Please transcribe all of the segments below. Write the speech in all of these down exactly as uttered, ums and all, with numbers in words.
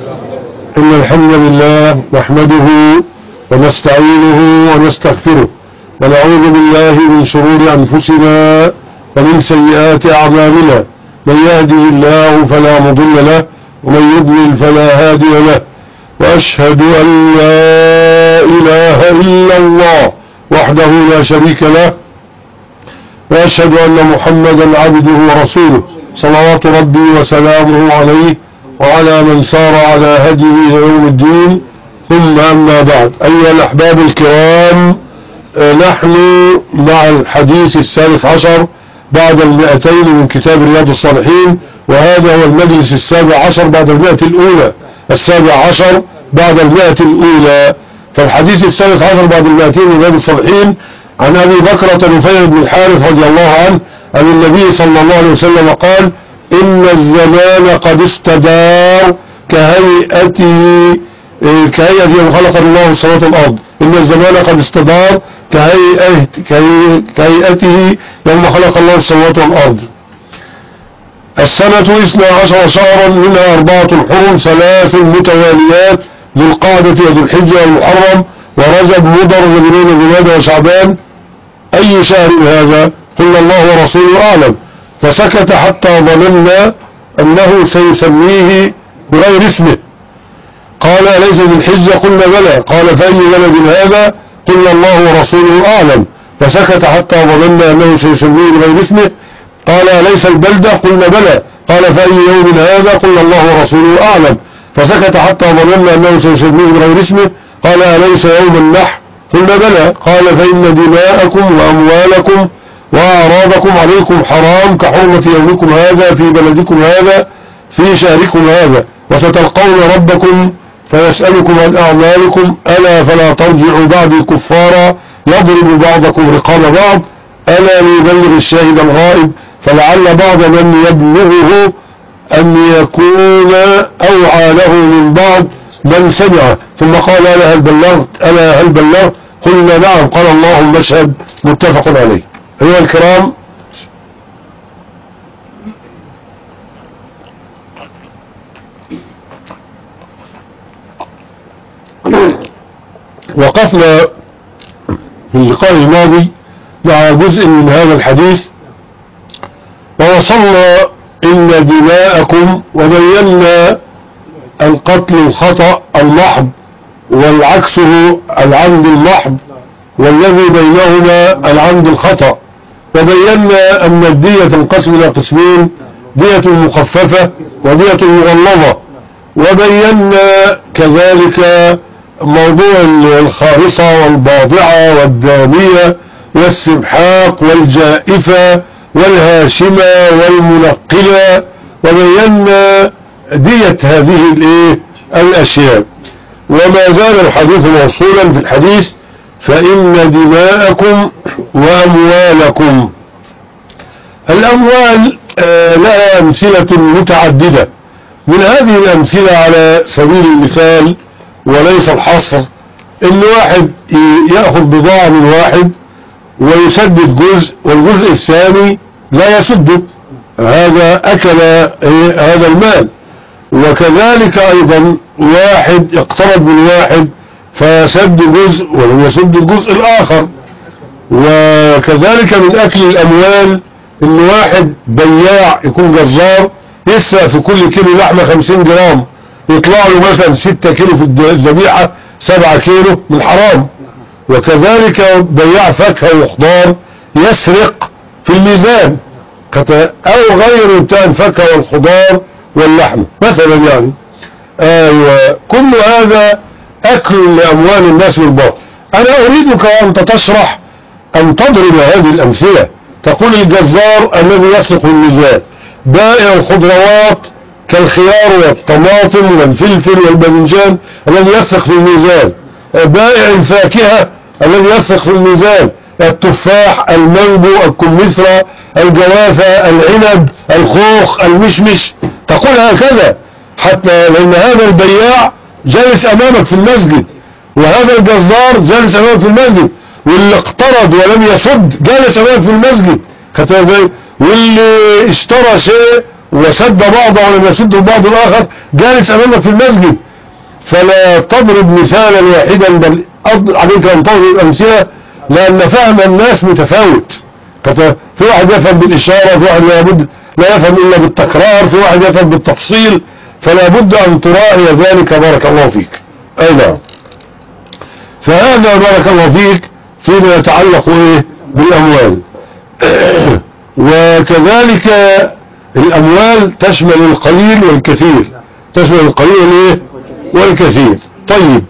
إن الحمد لله نحمده ونستعينه ونستغفره ونعوذ بالله من شرور أنفسنا ومن سيئات أعمالنا. من يهده الله فلا مضل له ومن يضلل فلا هادي له، وأشهد أن لا إله إلا الله وحده لا شريك له، وأشهد أن محمدا عبده ورسوله صلوات ربي وسلامه عليه وعلى من سار على هديه يوم الدين. ثم أما بعد، أيها الأحباب الكرام، نحن مع الحديث الثالث عشر بعد المئتين من كتاب رياض الصالحين، وهذا هو المجلس السابع عشر بعد المئة الأولى السابع عشر بعد المئة الأولى. فالحديث الثالث عشر بعد المئتين من رياض الصالحين عن أبي بكرة نفيع بن الحارث رضي الله عنه أن النبي صلى الله عليه وسلم قال: إن الزمان قد استدار كهيئته كهيئة يوم خلق الله السماوات والأرض. إن الزمان قد استدار كهيئة كهيئته يوم خلق الله السماوات والأرض. السنة اثنا عشر شهرا، منها أربعة حرم، ثلاث متواليات: ذو القعدة وذو الحجة والمحرم ورجب مضر وذنين جمادى وشعبان. أي شهر هذا؟ قلنا الله ورسوله أعلم، فسكت حتى ظننا أنه سيسميه بغير اسمه. قال: أليس ذو الحجة؟ قلنا بلى. قال: فأي بلد هذا؟ قلنا الله ورسوله أعلم، فسكت حتى ظننا أنه سيسميه بغير اسمه. قال: أليس البلدة؟ قلنا بلى. قال: فأي يوم هذا؟ قلنا الله ورسوله أعلم، فسكت حتى ظننا أنه سيسميه بغير اسمه. قال: أليس يوم النحر؟ قلنا بلى. قال: فإن دماءكم وأموالكم وأعراضكم عليكم حرام كحرمة يومكم هذا في بلدكم هذا في شهركم هذا، وستلقون ربكم فيسألكم عن أعمالكم. ألا فلا ترجعوا بعدي كفارا يضرب بعضكم رقاب بعض. ألا ليبلغ الشاهد الغائب، فلعل بعض من يبلغه أن يكون أوعى له من بعض من سمع. ثم قال: ألا هل بلغت؟ ألا هل بلغت؟ قلنا نعم. قال: اللهم اشهد. متفق عليه. أيها الكرام، وقفنا في اللقاء الماضي مع جزء من هذا الحديث، ووصلنا إن دماءكم، وبينا القتل الخطأ المحض والعكسه العمد المحض، والذي بينهما العمد الخطأ. وبينا أن الدية تنقسم إلى قسمين: دية مخففة ودية مغلظة. وبينا كذلك موضوع الخارصة والباضعة والدامية والسمحاق والجائفة والهاشمة والمنقلة، وبينا دية هذه الايه الأشياء. وما زال الحديث موصولا في الحديث: فإن دماءكم وأموالكم. الأموال آه لها أمثلة متعددة. من هذه الأمثلة على سبيل المثال وليس الحصر، إن واحد يأخذ بضاعة من واحد ويسدد جزء والجزء الثاني لا يسده، هذا أكل هذا المال. وكذلك أيضا واحد اقترض من واحد فسد جزء ولم يسد الجزء الآخر. وكذلك من أكل الأموال إن واحد بياع يكون جزار يسرق في كل كيلو لحمة خمسين جرام، يطلع له مثلا ستة كيلو في الذبيحة سبعة كيلو من حرام. وكذلك بياع فاكهة وخضار يسرق في الميزان، أو غير بتاع الفاكهة والخضار واللحم مثلا. يعني أيوة، كل هذا أكل لأموال الناس بالباطل. أنا أريدك أن تشرح، أن تضرب هذه الأمثلة. تقول: الجزار الذي يسرق في الميزان، بائع الخضروات كالخيار والطماطم والفلفل والباذنجان الذي يسرق في الميزان، بائع الفاكهة الذي يسرق في الميزان، التفاح، المانجو، الكمثرى، الجوافة، العنب، الخوخ، المشمش. تقول هكذا حتى لأن هذا البياع جالس أمامك في المسجد، وهذا الجزار جالس أمامك في المسجد، واللي اقترض ولم يسد جالس أمامك في المسجد، واللي اشترى شيء وسد بعضه ولم يسده بعض الآخر جالس أمامك في المسجد، فلا تضرب مثالا واحدا بل عليك أن تضرب الأمثلة، لأن فهم الناس متفاوت. في واحد يفهم بالإشارة، في واحد لا بد لا يفهم إلا بالتكرار، في واحد يفهم بالتفصيل، فلا بد أن تراعي ذلك. بارك الله فيك. أي نعم. فهذا بارك الله فيك فيما يتعلق إيه بالأموال. وكذلك الأموال تشمل القليل والكثير، تشمل القليل إيه والكثير. طيب،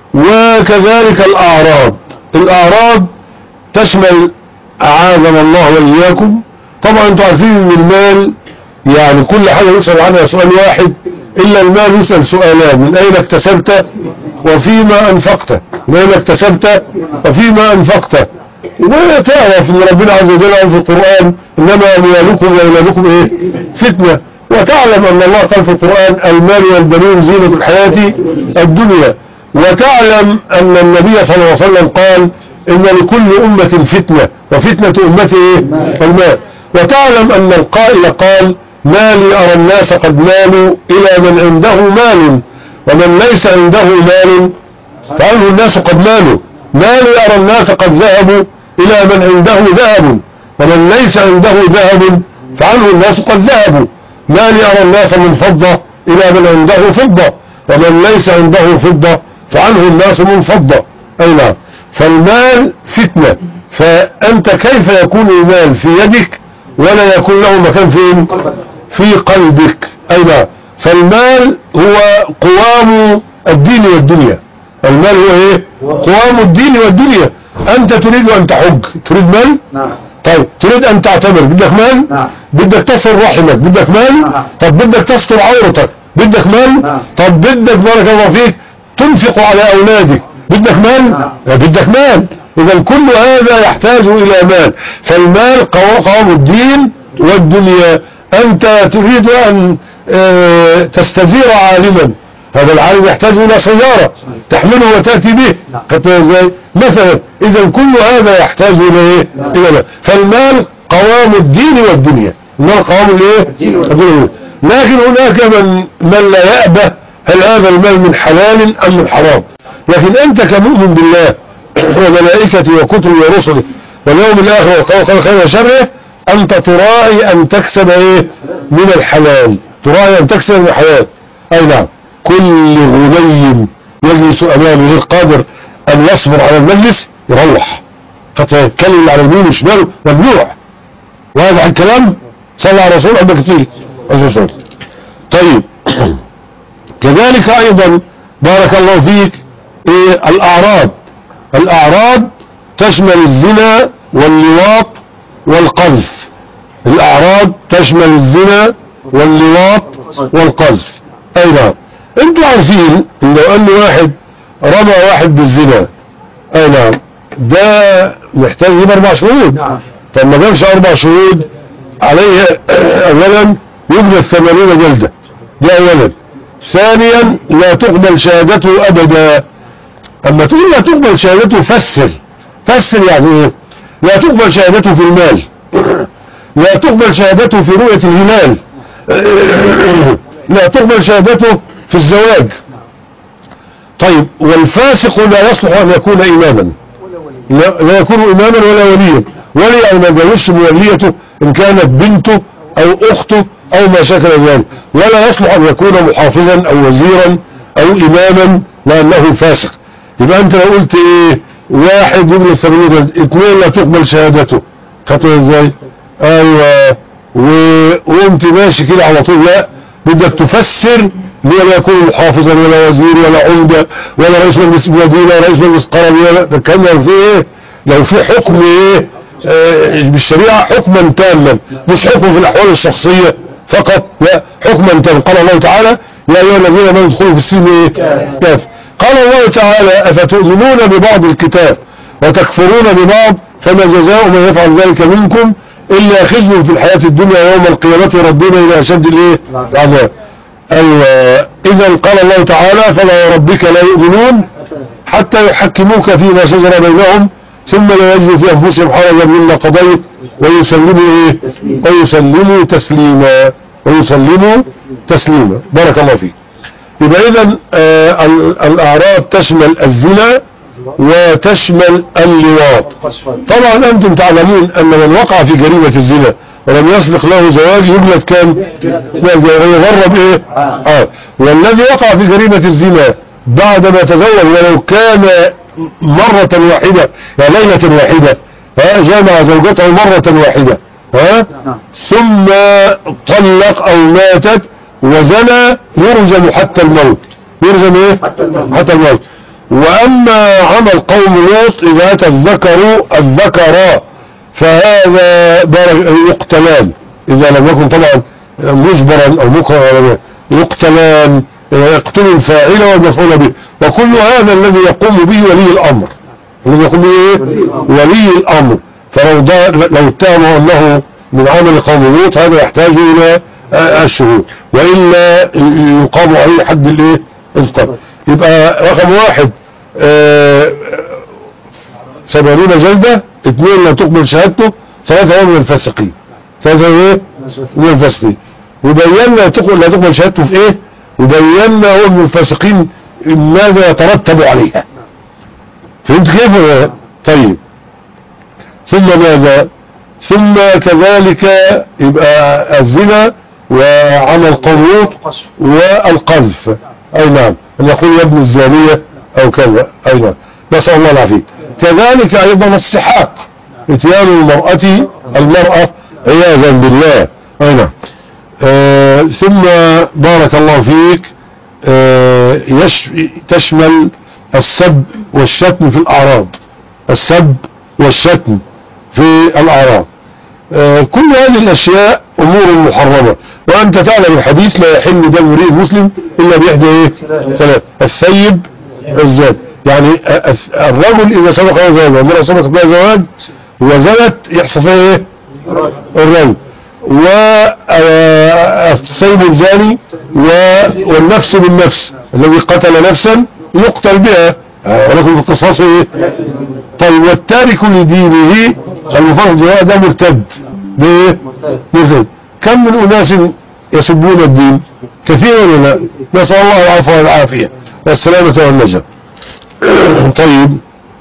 وكذلك الأعراض، الأعراض تشمل أعاذنا الله وإياكم. طبعا انتم عارفين ان المال يعني كل حاجة يسأل عنها سؤال واحد، إلا المال يسأل سؤالان: من أين اكتسبت وفيما أنفقت، من أين اكتسبت وفيما أنفقت. وتعرف ان ربنا عز وجل قال في القرآن: إنما أموالكم وأولادكم إيه فتنة. وتعلم أن الله قال في القرآن: المال والبنون زينة الحياة الدنيا. وتعلم أن النبي صلى الله عليه وسلم قال: إن لكل أمة فتنة وفتنة أمته المال. وتعلم أن القائل قال: ما لي أرى الناس قد مالوا إلى من عنده مال، ومن ليس عنده مال فعنه الناس قد مالوا. ما لي أرى الناس قد ذهبوا إلى من عنده ذهب، ومن ليس عنده ذهب فعنه الناس قد ذهبوا. ما لي أرى الناس من فضة إلى من عنده فضة، ومن ليس عنده فضة فعنه الناس من فضة. أي نعم. فالمال فتنة، فأنت كيف يكون المال في يدك ولا يكون له مكان فين؟ في قلبك. أي نعم. فالمال هو قوام الدين والدنيا. المال هو ايه؟ قوام الدين والدنيا. أنت تريد أن تحج، تريد مال؟ نعم. طيب، تريد أن تعتمر، بدك مال؟ نعم. بدك تصل رحمك، بدك مال؟ نعم. طب بدك تستر عورتك، بدك مال؟ نعم. طب بدك بارك الله فيك تنفق على أولادك، بدك مال؟ نعم. بدك مال. إذا كل هذا يحتاج إلى مال. فالمال قوام الدين والدنيا. أنت تريد أن اه تستزير عالما، هذا العالم يحتاج إلى سيارة تحمله وتأتي به مثلا. إذا كل هذا يحتاج إلى إيه؟ إلى مال. فالمال قوام الدين والدنيا. المال قوام الإيه؟ الدين. لكن هناك من من لا يأبه هل هذا المال من حلال أم من حرام. لكن أنت كمؤمن بالله وملائكته وكتبه ورسله واليوم الآخر وقال خير وشره، أنت تراعي أن تكسب إيه من الحلال، تراعي أن تكسب من الحلال. أي نعم. كل غني يجلس أمامه غير قادر أن يصبر على المجلس يروح، فتتكلم على اليمين وشماله ممنوع. وهذا الكلام صلى على رسول الله كتير. طيب، كذلك أيضا بارك الله فيك إيه الأعراض. الأعراض تشمل الزنا واللواط والقذف. الأعراض تشمل الزنا واللواط والقذف. أي نعم. انتوا عارفين ان لو ان واحد رمى واحد بالزنا، اي نعم، ده محتاج يجيب اربع شهود. طب ما جابش اربع شهود عليه اولا يجلد ثمانين جلدة، ده اولا. ثانيا لا تقبل شهادته ابدا. اما تقول لا تقبل شهادته فسر فسر يعني ايه؟ لا تقبل شهادته في المال، لا تقبل شهادته في رؤية الهلال، لا تقبل شهادته في الزواج. طيب، والفاسق لا يصلح أن يكون إماما، لا, لا يكون إماما ولا وليا. ولي أو ما جاوزش موليته إن كانت بنته أو أخته أو ما شكل ذلك. ولا يصلح أن يكون محافظا أو وزيرا أو إماما لأنه فاسق. يبقى أنت لو قلت إيه واحد يبني الثمانين، اثنين لا تقبل شهادته، خطوة إزاي؟ أيوة. وقمت ماشي كده على طول. لا، بدك تفسر لا يكون محافظا ولا وزير ولا عمدة ولا رئيس مجلس مدينة ولا رئيس مجلس قرن ولا ده. كان لو في ايه لو في حكم ايه آه بالشريعة حكما تاما، مش حكم في الاحوال الشخصية فقط، لا حكما تاما. قال الله تعالى: يا ايها الذين امنوا ادخلوا في السلم ايه كافة. قال الله تعالى: افتؤمنون ببعض الكتاب وتكفرون ببعض فما جزاء من يفعل ذلك منكم إلا خزي في الحياة الدنيا يوم القيامة ربنا إلى أشد الإيه العذاب. إذا قال الله تعالى: فلا وربك لا يؤمنون حتى يحكموك فيما شجر بينهم ثم لا يجدوا في أنفسهم حرجا مما قضيت ويسلموا إيه ويسلموا تسليما. ويسلموا تسليما. بارك الله فيك. يبقى إذن آه الأعراض تشمل الزنا وتشمل اللواط. طبعا أنتم تعلمون أن من وقع في جريمة الزنا ولم يسبق له زواج يجلد كام؟ يغرب إيه؟ آه. والذي وقع في جريمة الزنا بعد ما تزوج ولو كان مرة واحدة يعني ليلة واحدة جامع زوجته مرة واحدة ها ثم طلق او ماتت وزنى يرجم حتى الموت. يرجم ايه؟ حتى الموت. واما عمل قوم لوط اذا اتى الذكر الذكر فهذا يقتلان اذا لم يكن طبعا مجبرا او مكرها يقتلان، يقتل الفاعل والمفعول به. وكل هذا الذي يقوم به ولي الامر الذي يقوم به ايه؟ ولي الامر. فلو لو اتهموا انه من عمل قوم لوط هذا يحتاج الى الشهود والا يقام عليه حد الايه؟ القتل. يبقى رقم واحد ثمانين جلدة، اثنين لا تقبل شهادته، ثلاثة من الفاسقين. ثلاثة ايه؟ من الفاسقين. وبينا تقبل لا تقبل شهادته في ايه؟ وبينا هو من الفاسقين ماذا يترتب عليها. فهمت كيف؟ طيب ثم ماذا؟ ثم كذلك يبقى الزنا وعمل قوم لوط والقذف. اي نعم، ان يقول يا ابن الزانية او كذا. اي نعم، نسأل الله العافية. كذلك ايضا السحاق، اتيان المرأة المرأة عياذا بالله. اي نعم. آه ثم بارك الله فيك آه يش تشمل السب والشتم في الاعراض. السب والشتم في الاعراض. آه كل هذه الاشياء امور محرمة، وانت تعلم الحديث لا يحل دم امرئ مسلم الا باحدى ايه؟ ثلاث: الثيب الزاد، يعني الرجل اذا سبق له زواج والمرأة سبقت لها زواج وزنت يحصل فيها ايه؟ الرجل. والثيب الزاني والنفس بالنفس، الذي قتل نفسا يقتل بها ولكن في القصاص ايه؟ طيب والتارك لدينه المفرد ده مرتد. بايه؟ مرتد. كم من اناس يسبون الدين؟ كثير ولا لا؟ نسأل الله العفو والعافية والسلامة والنجاة. طيب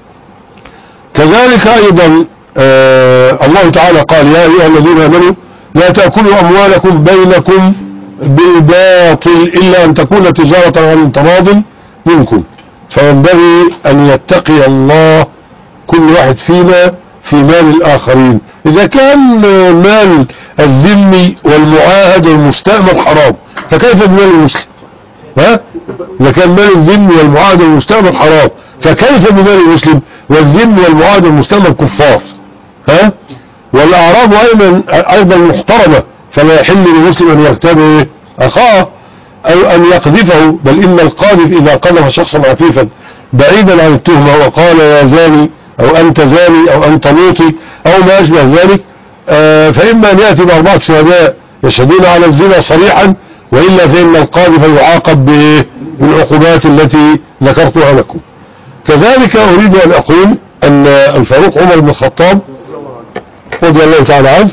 كذلك ايضا آه الله تعالى قال يا ايها الذين امنوا لا تأكلوا اموالكم بينكم بالباطل الا ان تكون تجارة عن تراض منكم. فينبغي ان يتقي الله كل واحد فينا في مال الاخرين. اذا كان مال الذمي والمعاهد والمستأمن حرام فكيف بمال المسلم؟ ها؟ اذا كان مال الذمي والمعاهد والمستأمن حرام فكيف بمال المسلم؟ والذمي والمعاهد والمستأمن كفار. ها؟ والاعراض ايضا ايضا محترمة، فلا يحل للمسلم ان يغتاب اخاه او ان يقذفه، بل ان القاذف اذا قذف شخصا عفيفا بعيدا عن التهمة وقال يا زاني او انت زاني او انت لوطي او ما اشبه ذلك آه فاما ان يأتي باربعة شهداء يشهدون على الزنا صريحا، وإلا فإن القاذف يعاقب بالعقوبات التي ذكرتها لكم. كذلك أريد أن أقول أن الفاروق عمر بن الخطاب رضي الله تعالى عنه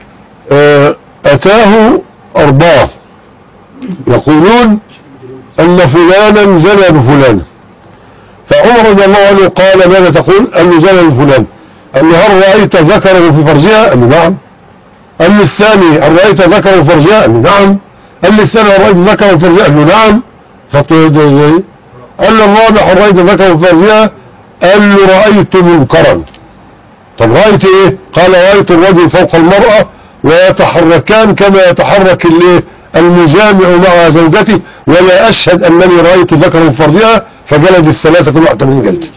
أتاه أربعة يقولون أن فلانا زنى بفلان، فعمر رضي الله عنه قال ماذا تقول؟ أنه زنى بفلان. أنه هل رأيت ذكره في فرجها؟ أنه نعم. قال الثاني هل رأيت ذكره في فرجها؟ أنه نعم. قال لي السنة رأيت ذكر فرجها؟ قال له نعم. قال له الرابع رأيت ذكر فرجها؟ قال له رأيت منكرا. طب رأيت ايه؟ قال رأيت الرجل فوق المرأة ويتحركان كما يتحرك المجامع مع زوجته، ولا أشهد أنني رأيت ذكر فرجها. فجلد الثلاثة كل واحد من جلد.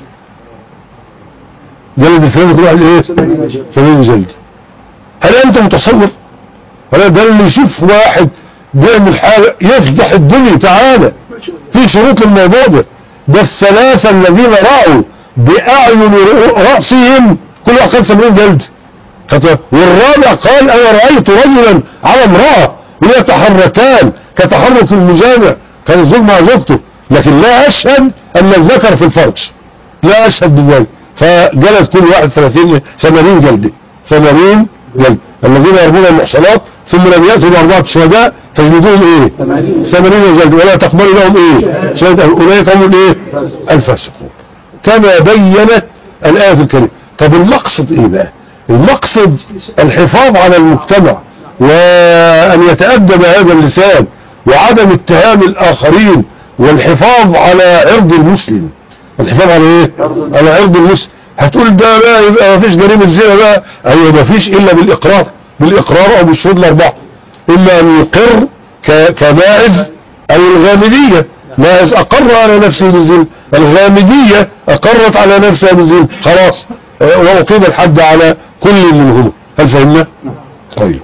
جلد الثلاثة كل واحد ايه؟ ثمانين جلد. هل أنت متصور؟ هل ده اللي يشوف واحد بيعمل حاجة يفضح الدنيا تعالى في شروط الموضوع ده؟ ده الثلاثة الذين رأوا بأعين رأسهم كل واحد ثمانين جلد. والرابع قال أنا رأيت رجلا على امرأة ويتحركان كتحرك المجامع، كان الزوج مع زوجته، لكن لا أشهد أن الذكر في الفرج، لا أشهد بذلك. فجلد كل واحد ثلاثين ثمانين جلد. ثمانين جلد. الذين يرمون المحصنات ثم لم يأتوا بأربعة شهداء فاجلدوهم ايه ثمانين جلد ولا تقبلوا لهم ايه شهادة أولئك هم الايه الفاسقون كما بينت الآية الكريمة. طب المقصد ايه بقى؟ المقصد الحفاظ على المجتمع وأن يتأدب هذا اللسان وعدم اتهام الآخرين والحفاظ على عرض المسلم. الحفاظ على ايه على عرض المسلم. هتقول ده بقى يبقى ما فيش جريمة زنا بقى. ايوه ما فيش الا بالاقرار بالاقرار او بالشهود الاربعة. اما ان يقر كماعز او الغامدية. ماعز اقر على نفسه بالزنا الغامدية اقرت على نفسها بالزنا خلاص وأقيم الحد على كل منهما. هل فهمنا؟ طيب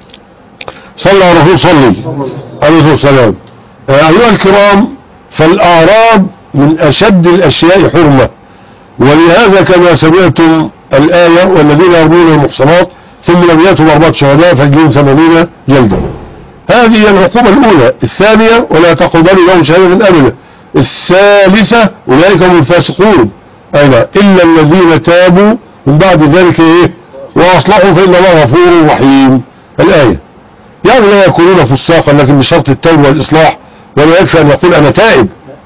صلى على الرسول صلي عليه السلام. أيها الكرام فالأعراب من أشد الأشياء حرمة ولهذا كما سمعتم الآية والذين يرمون المحصنات ثم لم يأتوا بأربعة شهداء فاجلدوهم ثمانين جلدة. هذه العقوبة الأولى. الثانية ولا تقبلوا لهم شهادة أبدا. الثالثة أولئك هم الفاسقون أيضا إلا الذين تابوا من بعد ذلك إيه وأصلحوا فإن الله غفور رحيم. الآية يعني لا يكونون فساقا لكن بشرط التوبة والإصلاح ولا يكفي أن يقول أنا تائب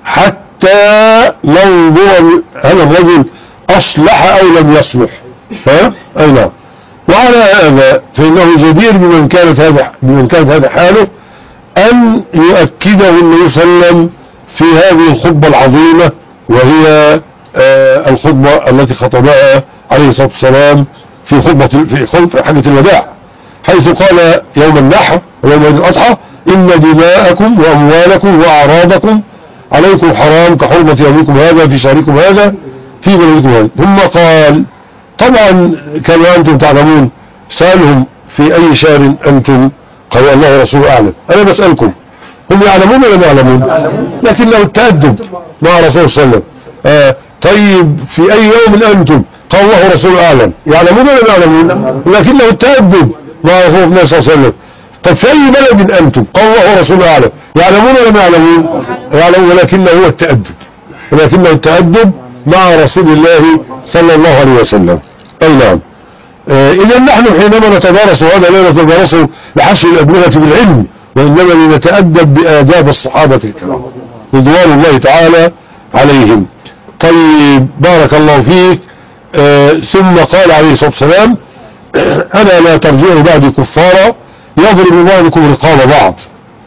حتى ننظر هل الرجل أصلح أو لم يصلح. ها أي نعم. وعلى هذا فإنه جدير بمن كانت هذا بمن كانت هذا حاله أن يؤكده النبي صلى الله عليه وسلم في هذه الخطبة العظيمة وهي آه الخطبة التي خطبها عليه الصلاة والسلام في خطبة في خطبة حجة الوداع حيث قال يوم النحر ويوم الأضحى إن دماءكم وأموالكم وأعراضكم عليكم حرام كحرمة يومكم هذا في شهركم هذا في بلدكم هذا. ثم قال طبعا كما أنتم تعلمون سألهم في أي شهر أنتم قالوا الله ورسوله أعلم. أنا بسألكم هم يعلمون ولا ما يعلمون لكن لو التأدب مع رسول صلى الله عليه وسلم آه طيب في أي يوم أنتم قال الله ورسوله أعلم يعلمون ولا ما يعلمون لكن لو التأدب مع رسول الله صلى الله عليه وسلم طب في أي بلد أنتم قال الله ورسوله أعلم يعلمون ولا ما يعلمون يعلمون ولكنه هو التأدب ولكنه التأدب مع رسول الله صلى الله عليه وسلم. أي نعم. آه إذا نحن حينما نتدارس وهذا لا نتدارسه لحشر الأبنية بالعلم وإنما لنتأدب بآداب الصحابة الكرام رضوان الله تعالى عليهم. طيب بارك الله فيك. آه ثم قال عليه الصلاة والسلام أنا لا ترجعوا بعد كفارا يضرب بعضكم رقاب بعض.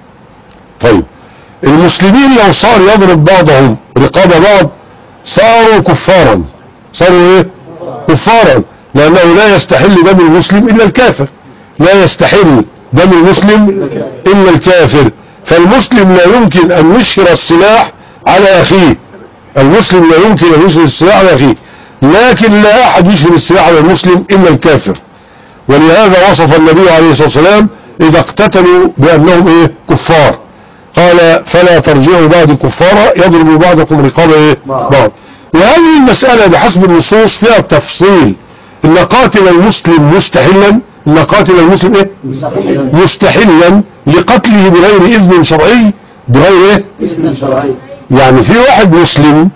طيب المسلمين لو صار يضرب بعضهم رقاب بعض صاروا كفارا صاروا ايه كفارا لأنه لا يستحل دم المسلم إلا الكافر لا يستحل دم المسلم إلا الكافر. فالمسلم لا يمكن أن يشهر السلاح على أخيه المسلم لا يمكن أن يشهر السلاح على أخيه لكن لا أحد يشهر السلاح على المسلم إلا الكافر. ولهذا وصف النبي عليه الصلاة والسلام إذا اقتتلوا بأنهم إيه كفار قال فلا ترجعوا بعد كفارا يضرب بعضكم رقاب إيه بعض. وهذه المسألة بحسب النصوص فيها التفصيل إن قاتل المسلم مستحلا إن قاتل المسلم إيه مستحلا لقتله بغير إذن شرعي بغير إيه يعني في واحد مسلم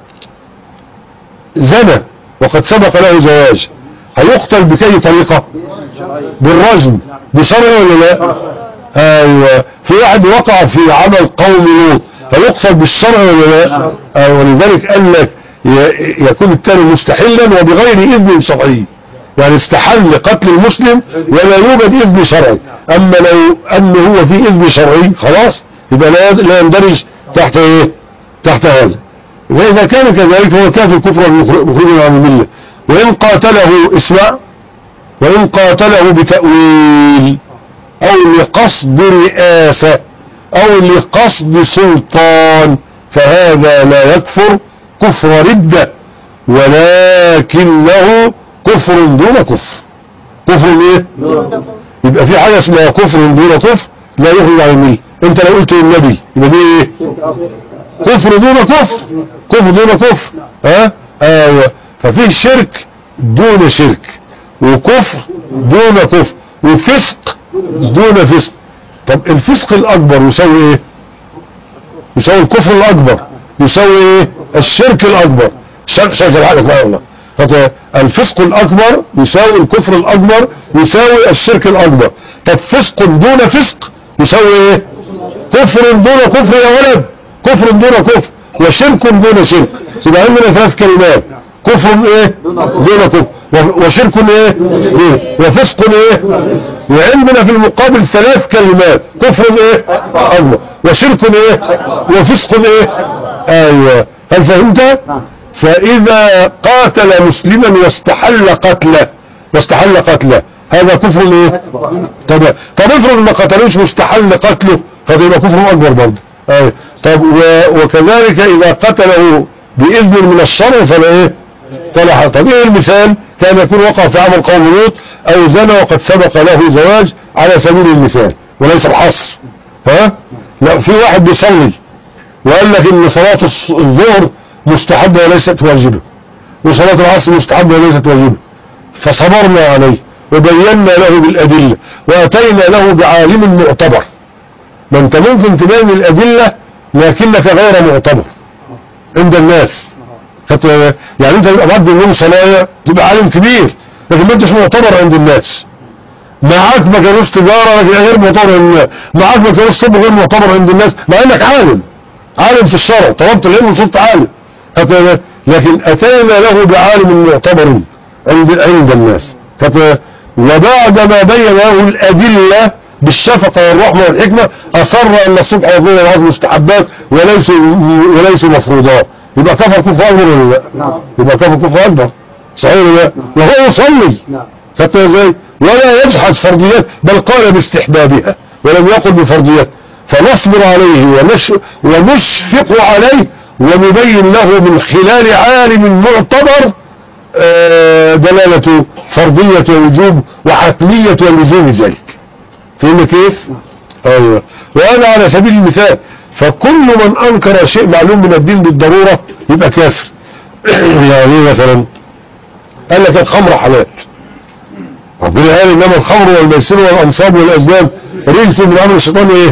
زنى وقد سبق له زواج هيقتل بكي طريقة بالرجم بشرع ولا لا ايوه. في واحد وقع في عمل قوم لوط هيقتل بالشرع ولا لا ايوه. ولذلك قال لك يكون التاني مستحلا وبغير اذن شرعي يعني استحل قتل المسلم ولا يوجد اذن شرعي. اما لو انه هو في اذن شرعي خلاص يبقى لا يندرج تحت ايه تحت هذا. واذا كان كذلك هو كافر كفرا مخرجا عن المله. وإن قاتله اسمع وإن قاتله بتأويل أو لقصد رئاسة أو لقصد سلطان فهذا لا يكفر كفر ردة ولكنه كفر دون كفر. كفر ايه يبقى في حاجة اسمها كفر دون كفر لا يخرج عن المله. انت لو قلت النبي يبقى دي ايه كفر دون كفر كفر دون كفر ها ايوه. ففيه شرك دون شرك وكفر دون كفر وفسق دون فسق. طب الفسق الأكبر يساوي ايه يساوي الكفر الأكبر يساوي ايه الشرك الأكبر. شرك شرك الحالك بقى والله الفسق الأكبر يساوي الكفر الأكبر يساوي الشرك الأكبر. طب فسق دون فسق يساوي ايه؟ كفر دون كفر يا ولد، كفر دون كفر وشرك دون شرك. يبقى عندنا ثلاث كلمات، كفر ايه دون كفر وشرك ايه وفسق ايه. وعندنا في المقابل ثلاث كلمات، كفر ايه اكبر وشرك ايه وفسق ايه. ايوه هل فهمت؟ فاذا قاتل مسلما واستحل قتله واستحل قتله هذا كفر ايه. طب طب افرض ما قتلوش واستحل قتله هذا يبقى كفر اكبر برضه. ايوه طب وكذلك اذا قتله باذن من الشرع فلا ايه طلع. طب ايه المثال؟ كان يكون وقع في عمل قوم لوط او زنى وقد سبق له زواج على سبيل المثال وليس الحصر. ها لا في واحد بيصلي وقال لك ان صلاة الظهر مستحبة وليست واجبة وصلاة العصر مستحبة وليست واجبة، فصبرنا عليه وبينا له بالأدلة وأتينا له بعالم معتبر. ما انت ممكن تبين الأدلة لكنك غير معتبر عند الناس. يعني انت تبقى بعد اليوم صلاة تبقى عالم كبير لكن ما انتش معتبر عند الناس. معاك مكانوش تجارة لكن غير معتبر عند الناس، معاك مكانوش طب غير معتبر عند الناس مع انك عالم عالم في الشرع طلبت العلم وصرت عالم. لكن اتينا له بعالم معتبر عند عند الناس. وبعد ما بين له الادله بالشفقه والرحمه والحكمه اصر ان الصبح والظهر والعصر مستحبات وليس وليس مفروضات. يبقى كفر كفر اكبر ولا لا؟ يبقى كفر كفر اكبر صحيح ولا لا؟ وهو يصلي خدت ازاي ولا يجحد فرضيات بل قال باستحبابها ولم يقل بفرضيات. فنصبر عليه ونش ونشفق عليه ونبين له من خلال عالم معتبر دلالة فرضية ووجوب وحتمية ولزوم ذلك. فهمت كيف؟ ايوه. وهذا على سبيل المثال. فكل من انكر شيء معلوم من الدين بالضرورة يبقى كافر. يعني مثلا قال لك الخمر حلال، ربنا قال انما الخمر والميسر والانصاب والازلام رجس من عمل الشيطان ايه؟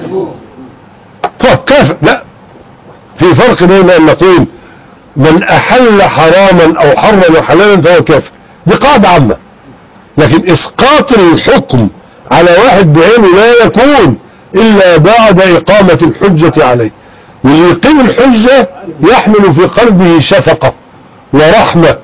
كافر. لا، في فرق بين ان نقول من احل حراما او حرم حلالا فهو كافر، دي قاعدة عامة. لكن اسقاط الحكم على واحد بعينه لا يكون الا بعد اقامة الحجة عليه. واللي يقيم الحجة يحمل في قلبه شفقة ورحمة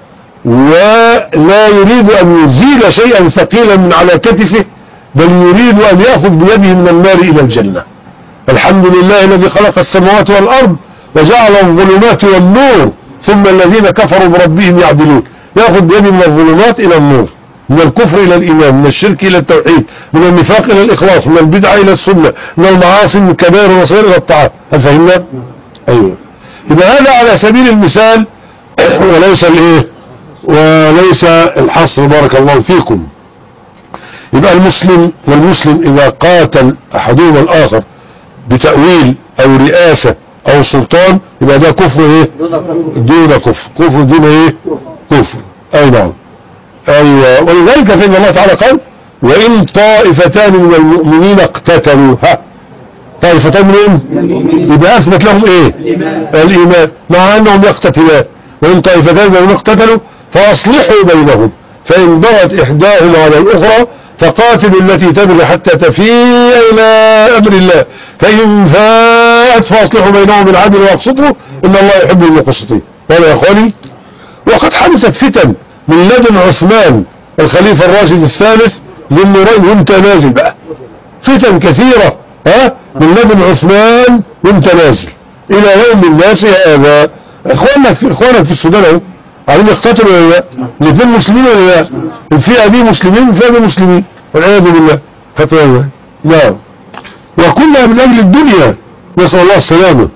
ولا يريد ان يزيل شيئا ثقيلا من على كتفه بل يريد ان يأخذ بيده من النار الى الجنة. الحمد لله الذي خلق السماوات والارض وجعل الظلمات والنور ثم الذين كفروا بربهم يعدلون. يأخذ بيده من الظلمات الى النور، من الكفر الى الايمان، من الشرك الى التوحيد، من النفاق الى الاخلاص، من البدعة الى السنة، من المعاصي من الكبائر والصغائر الى الطاعات. هل فهمنا؟ ايوه. يبقى هذا على سبيل المثال وليس الايه وليس الحصر. بارك الله فيكم. يبقى المسلم والمسلم اذا قاتل احدهما الاخر بتأويل او رئاسة او سلطان يبقى ده كفر ايه دون كفر، كفر دون ايه كفر. اي نعم. ايوه. ولذلك فإن الله تعالى قال وان طائفتان من المؤمنين اقتتلوا. ها طائفتان منهم يبقى اثبت لهم ايه الايمان, الإيمان. مع انهم يقتتلان. وان طائفتان من المؤمنين اقتتلوا فاصلحوا بينهم فان بغت احداهما على الاخرى فقاتلوا التي تبغي حتى تفيء الى امر الله فان فاءت فاصلحوا بينهم بالعدل واقسطوا ان الله يحب المقسطين. ولا يا اخواني وقد حدثت فتن من لدن عثمان الخليفة الراشد الثالث ذي النورين وانت نازل بقى، فتن كثيرة ها من لدن عثمان وانت نازل الى يوم الناس هذا. اخوانك في اخوانك في السودان اهو عايزين يقتتلوا ولا لا؟ الاثنين مسلمين ولا لا؟ الفئة دي مسلمين والفئة دي مسلمين والعياذ بالله. فتوى نعم. وكلها من اجل الدنيا نسأل الله السلامة.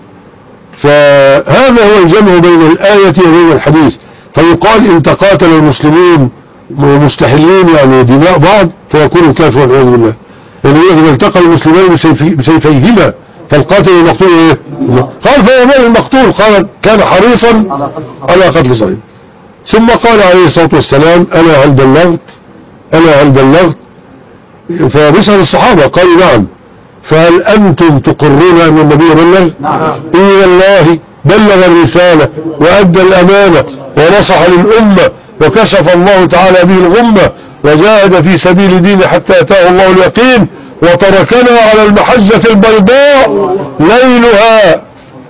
فهذا هو الجمع بين الآية وبين الحديث. فيقال ان تقاتل المسلمين مستحلين يعني دماء بعض فيكون الكافر والعياذ بالله. يعني اذا التقى المسلمين بسيفيهما فالقاتل والمقتول ايه؟ قال فهو مال المقتول قال كان حريصا على قتل صاحبه. ثم قال عليه الصلاة والسلام انا هل بلغت انا هل بلغت فبسأل الصحابة قالوا نعم. فهل انتم تقرون ان النبي بلغ؟ اي والله بلغ الرسالة وأدى الأمانة ونصح للأمة وكشف الله تعالى به الغمة وجاهد في سبيل دينه حتى أتاه الله اليقين وتركنا على المحجة البيضاء ليلها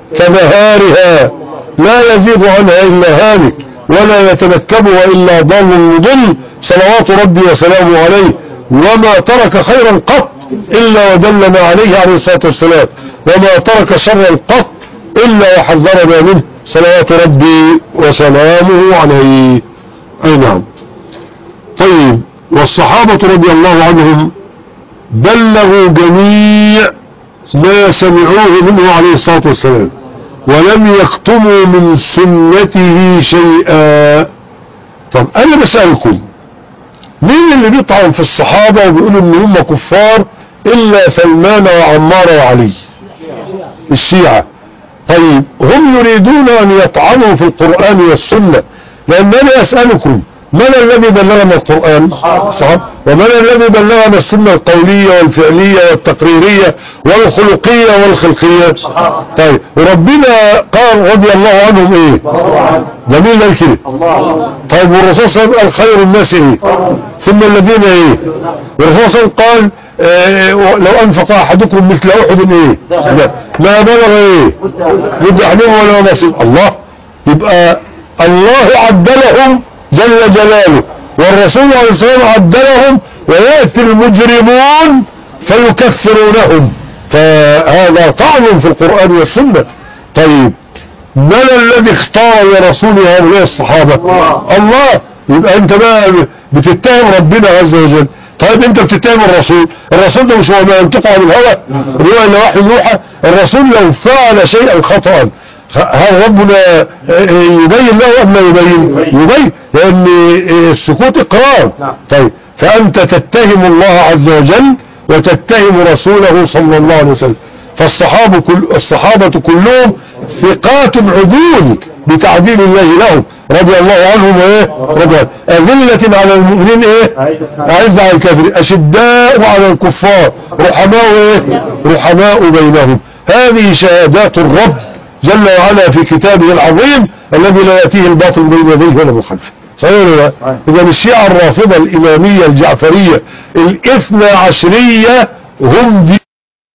كنهارها لا يزيغ عنها إلا هالك ولا يتنكبها إلا ضال مضل صلوات ربي وسلامه عليه وما ترك خيرا قط إلا ودلنا عليه عليه الصلاة والسلام وما ترك شرا قط إلا وحذرنا منه صلوات ربي وسلامه عليه. أي نعم. طيب، والصحابة رضي الله عنهم بلغوا جميع ما سمعوه منه عليه الصلاة والسلام ولم يكتموا من سنته شيئا. طب أنا بسألكم، مين اللي بيطعن في الصحابة وبيقولوا ان هم كفار إلا سلمان وعمار وعلي؟ الشيعة. طيب، هم يريدون أن يطعنوا في القرآن والسنة، لأنني أسألكم من الذي بلغنا القرآن؟ صح؟ ومن الذي بلغنا السنة القولية والفعلية والتقريرية والخلقية والخلقية؟ طيب، وربنا قال رضي الله عنهم ايه؟ جميل ده كده. طيب، والرسول صلى الله عليه وسلم قال خير الناس ايه؟ ثم الذين ايه؟ والرسول صلى الله عليه وسلم قال إيه لو انفق احدكم مثل احد ايه؟ ما بلغ ايه؟ مد احدهم ولا نصيب. الله، يبقى الله عدلهم جل جلاله والرسول عليه الصلاة والسلام عدلهم ويأتي المجرمون فيكفرونهم، فهذا طعن في القرآن والسنة. طيب، من الذي اختار يا رسول هؤلاء الصحابة؟ الله. يبقى انت بقى بتتهم ربنا عز وجل. طيب، انت بتتهم الرسول، الرسول ده مش هو ما ينطق عن الهوى رواية إلا وحي يوحى. الرسول لو فعل شيئا خطأ هل ربنا يبين له أم لا يبين؟ يبين، لأن السكوت إقرار. طيب، فأنت تتهم الله عز وجل وتتهم رسوله صلى الله عليه وسلم. فالصحابة كل الصحابة كلهم ثقات عدول بتعديل الله لهم رضي الله عنهم ايه؟ رضي أذلة على المؤمنين ايه؟ أعز على الكافرين أشداء على الكفار رحماء ايه؟ رحماء بينهم. هذه شهادات الرب جل وعلا في كتابه العظيم الذي لا يأتيه الباطل بين يديه ولا من خلفه. صحيح ولا لا؟ إذا الشيعة الرافضة الإمامية الجعفرية الاثنى عشرية هم دي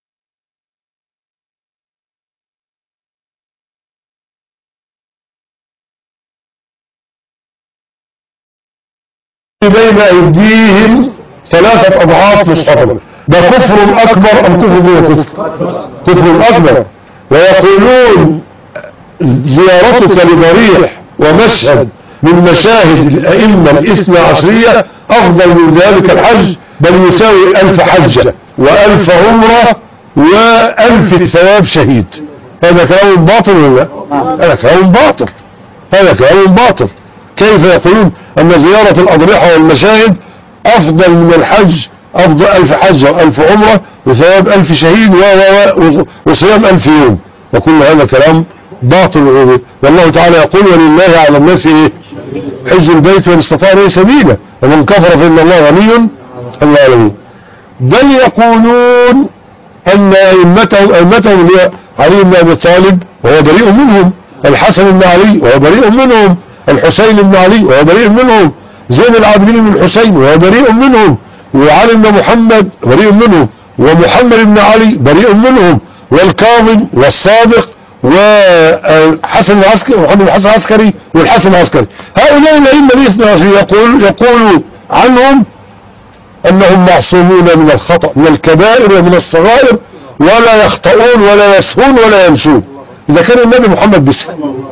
بين أيديهم ثلاثة أضعاف مصحفا. ده كفر أكبر أم كفر دون كفر؟ كفر أكبر. ويقولون زيارتك لضريح ومشهد من مشاهد الأئمة الاثنى عشرية أفضل من ذلك الحج، بل يساوي ألف حجة وألف عمرة وألف ثواب شهيد. هذا كلام باطل ولا لا؟ هذا كلام باطل. هذا كلام باطل. كيف يقولون أن زيارة الأضرحة والمشاهد أفضل من الحج، أفضل ألف حجة وألف عمرة وثواب ألف شهيد وصيام ألف يوم؟ وكل هذا كلام باطل. والله تعالى يقول ولله على الناس حج البيت من استطاع إليه سبيلا ومن كفر فإن الله غني عن العالمين. بل يقولون أن أئمتهم أئمتهم علي بن أبي طالب وهو بريء منهم، الحسن بن علي وهو بريء منهم، الحسين بن علي وهو بريء منهم، زين العابدين بن الحسين وهو بريء منهم، وعلي بن محمد بريء منهم، ومحمد بن علي بريء منهم، والكاظم والصادق وحسن العسكري ومحمد بن حسن العسكري والحسن العسكري. هؤلاء الأئمة الاثنى عشر يقول يقول عنهم أنهم معصومون من الخطأ، من الكبائر ومن الصغائر، ولا يخطئون ولا يسهون ولا ينسون. إذا كان النبي محمد بسه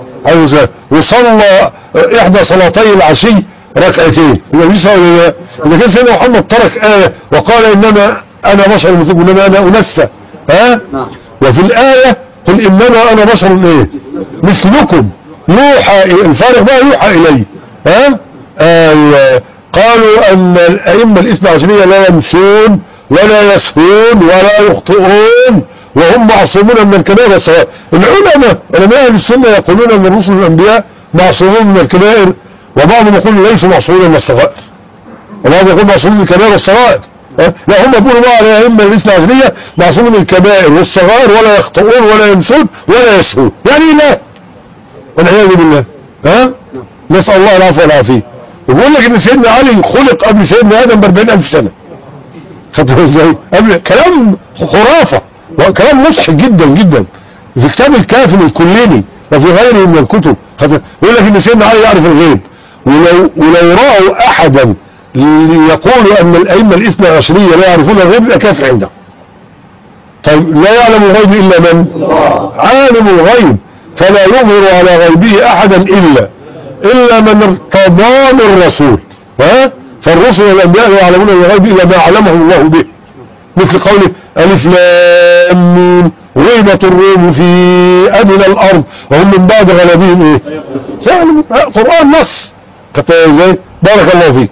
وصلى إحدى صلاتي العشي ركعتين، إذا كان سيدنا محمد ترك آية وقال إنما أنا بشر مثلكم إنما أنا أنسى، ها؟ وفي الآية قل إنما أنا بشر إيه؟ مثلكم يوحى، الفارق بقى يوحى إليه، ها؟ آه قالوا أن الأئمة الاثنى عشرية لا يمشون ولا يسهون ولا يخطئون وهم معصومون من الكبائر والصغائر. العلماء علماء أهل السنة يقولون أن الرسل والأنبياء معصومون من الكبائر، وبعضهم يقول ليسوا معصومون من الصغائر، وبعضهم يقول معصومون من الكبائر والصغائر. لا، هم يقولوا بقى على الأئمة الاثنى عشرية معصومون من الكبائر والصغائر ولا يخطئون ولا يمشون ولا يسهون. يعني لا والعياذ بالله. ها نسأل الله العفو والعافية. وبقول لك ان سيدنا علي خلق قبل سيدنا ادم ب أربعين ألف سنة. خدته ازاي؟ قبل كلام خرافة وكلام مضحك جدا جدا في كتاب الكافي الكليني وفي غيره من الكتب. يقول لك ان سيدنا علي يعرف الغيب، ولو ولو رأوا احدا يقولوا ان الائمة الاثنى عشرية لا يعرفون الغيب يبقى كافر عندهم. طيب لا يعلم الغيب الا من؟ عالم الغيب، فلا يظهر على غيبه احدا الا الا من ارتضى من الرسول. ها فالرسل والانبياء لا يعلمون الغيب الا ما علمهم الله به، مثل قوله الف لام ميم غيبة الروم في ادنى الارض وهم من بعد غلبهم ايه سألوا. قرآن نص. بارك الله فيك.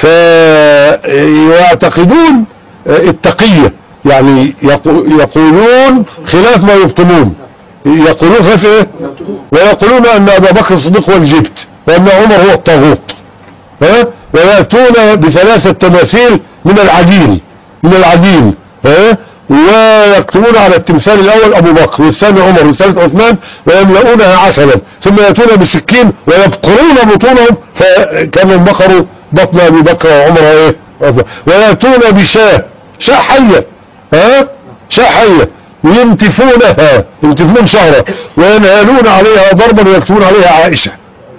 فيعتقدون التقية، يعني يقولون خلاف ما يبطلون، يقولون خلاف ايه، ويقولون ان ابا بكر الصديق هو الجبت وان عمر هو الطاغوت. ها ويأتون بثلاثة تماثيل من العجين من العجين ها ويكتبون على التمثال الاول ابو بكر والثاني عمر والثالث عثمان ويملؤونها عسلا، ثم يأتون بالسكين ويبقرون بطونهم فكانوا بقروا بطن ابي بكر وعمر ايه، ويأتون بشاة شاة حية ها شاة حية وينتفونها ينتفون شهرة وينهالون عليها ضربا ويكتبون عليها عائشة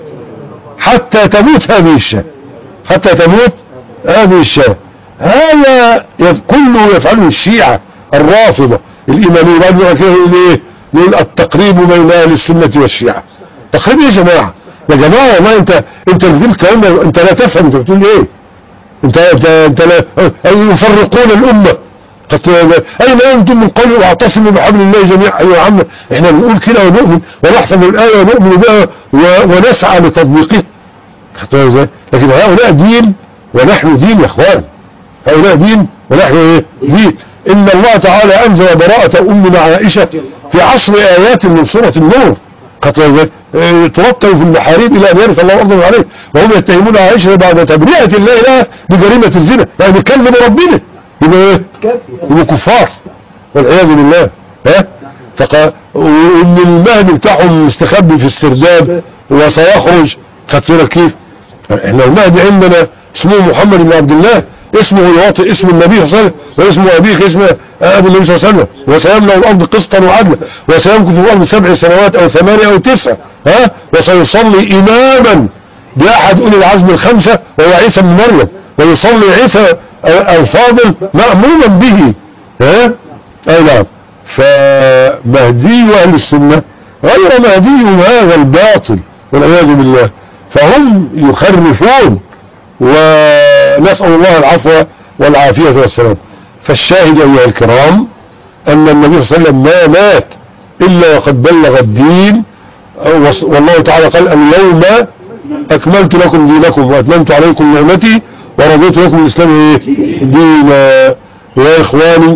حتى تموت هذه الشاة حتى تموت هذه الشاة. هذا كله يفعله الشيعة الرافضة الإيمانية. بعد ما كانوا ايه يقول التقريب بين اهل السنة والشيعة. تقريب ايه يا جماعة؟ يا جماعة والله انت انت بتقول كلام انت لا تفهم انت بتقول ايه. انت انت, انت لا يفرقون الامة. اين انتم من قولوا واعتصموا بحبل الله جميعا. ايوه يا عم احنا بنقول كده ونؤمن ونحفظ الايه ونؤمن بها ونسعى لتطبيقها. لكن هؤلاء دين ونحن دين يا اخوان. هؤلاء دين ونحن ايه دين. ان الله تعالى انزل براءة امنا عائشة في عشر ايات من سورة النور ترتب في المحاريب الى ان يرث الله الارض عليه، وهم يتهمون عائشة بعد تبرئة الله لها بجريمة الزنا، يعني بيكذبوا ربنا يبقى ايه يبقوا كفار والعياذ بالله. ها فقال وان المهدي بتاعهم مستخبي في السرداب وسيخرج. خدتوا كيف؟ احنا المهدي عندنا اسمه محمد بن عبد الله، اسمه يواطئ اسم النبي صلى الله عليه وسلم، واسمه ابيه اسمه ابو النبي صلى الله عليه وسلم، وسيملأ الارض قسطا وعدلا وسيمكث في الارض سبع سنوات او ثمانية او تسع. ها وسيصلي اماما باحد اولي العزم الخمسة وهو عيسى بن مريم، ويصلي عيسى الفاضل مأموما به. ها اي نعم. فمهدي اهل السنة غير مهدي هذا الباطل والعياذ بالله، فهم يخرفون ونسأل الله العفو والعافية والسلام. فالشاهد أيها الكرام أن النبي صلى الله عليه وسلم ما مات إلا وقد بلغ الدين، والله تعالى قال اليوم أكملت لكم دينكم وأتممت عليكم نعمتي ورضيت لكم الإسلام دينا. يا إخواني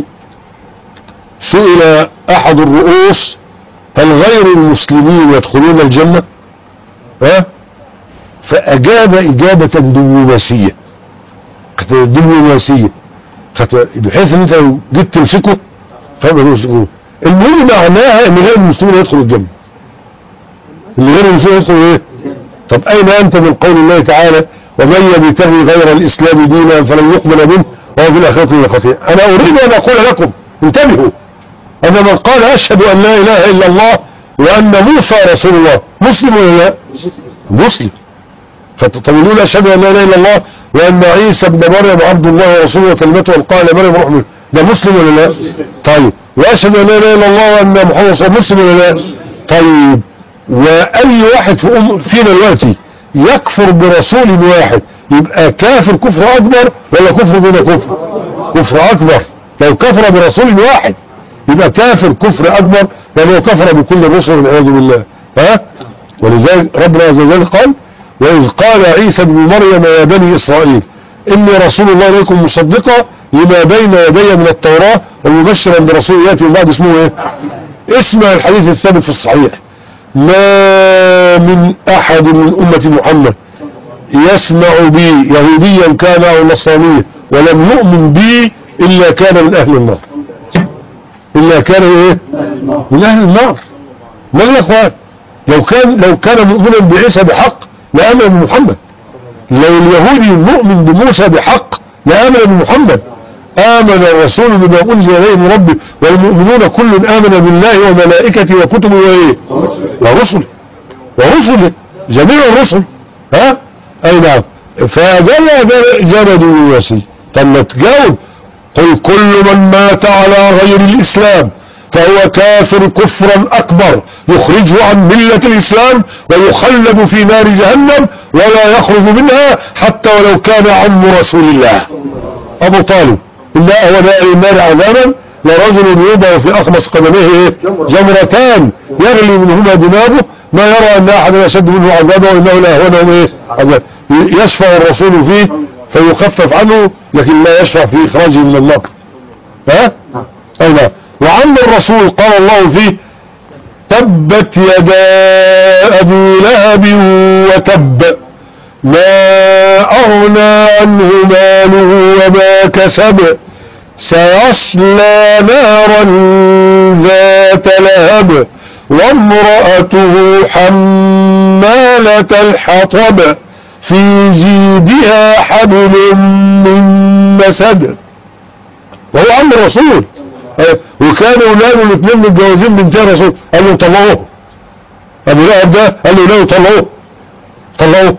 سئل أحد الرؤوس هل غير المسلمين يدخلون الجنة؟ ها فأجاب إجابة دبلوماسية دبلوماسية بحيث ان انت لو جيت تمسكه فاهم. المهم معناها ان غير المسلمين يدخل الجنة. اللي غير المسلمين يدخل ايه؟ طب اين انت من قول الله تعالى ومن يبتغي غير الاسلام دينا فلن يقبل منه وهو في الاخرة من الخاسرين. انا اريد ان اقول لكم انتبهوا ان من قال اشهد ان لا اله الا الله وان موسى رسول الله مسلم ولا لا؟ مسلم. فتقولون اشهد ان لا اله الا الله وان عيسى ابن مريم عبد الله ورسوله وكلمته القاها لمريم روح منه، ده مسلم ولا لا؟ طيب واشهد ان لا اله الا الله وان محمد رسول الله مسلم ولا لا؟ طيب واي واحد في أم فينا دلوقتي يكفر برسول واحد يبقى كافر كفر اكبر ولا كفر دون كفر؟ كفر اكبر. لو كفر برسول واحد يبقى كافر كفر اكبر لانه كفر بكل الرسل والعياذ بالله. ها ولذلك ربنا عز وجل قال وإذ قال عيسى ابن مريم يا بني إسرائيل إني رسول الله إليكم مصدقا لما بين يدي من التوراة ومبشرا برسول يأتي من بعد اسمه إيه؟ اسمع الحديث الثابت في الصحيح ما من أحد من أمة محمد يسمع بي يهوديا كان أو نصرانيا ولم يؤمن بي إلا كان من أهل النار. إلا كان إيه؟ من أهل النار. من الأخوان لو كان لو كان مؤمنا بعيسى بحق لآمن بمحمد. لو اليهودي مؤمن بموسى بحق لآمن بمحمد. آمن الرسول بما أنزل إليه من ربه والمؤمنون كل آمن بالله وملائكته وكتبه وإيه ورسله ورسله جميع الرسل. ها أي نعم. فأجل إجابة دنياسي. طب تجاوب قل كل من مات على غير الإسلام فهو كافر كفرا أكبر يخرجه عن ملة الإسلام ويخلد في نار جهنم ولا يخرج منها حتى ولو كان عم رسول الله أبو طالب. إلا هو داعي النار عذابا لرجل يوضع في أخمص قدميه جمرتان يغلي منهما دماغه ما يرى أن أحد يشد منه عذابه وإنه لا هو إيه عذاب يشفع الرسول فيه فيخفف عنه لكن لا يشفع في إخراجه من النار. ها أي نعم. وعن الرسول قال الله فيه تبت يدا أبي لهب وتب ما أغنى عنه ماله وما كسب سيصلى نارا ذات لهب وامرأته حمالة الحطب في جيدها حبل من مسد. وهو عم الرسول وكانوا اولاده الاثنين متجوزين بنتين الرسول. قال له طلعوه ابو لهب ده قال له لا طلعوه طلعوه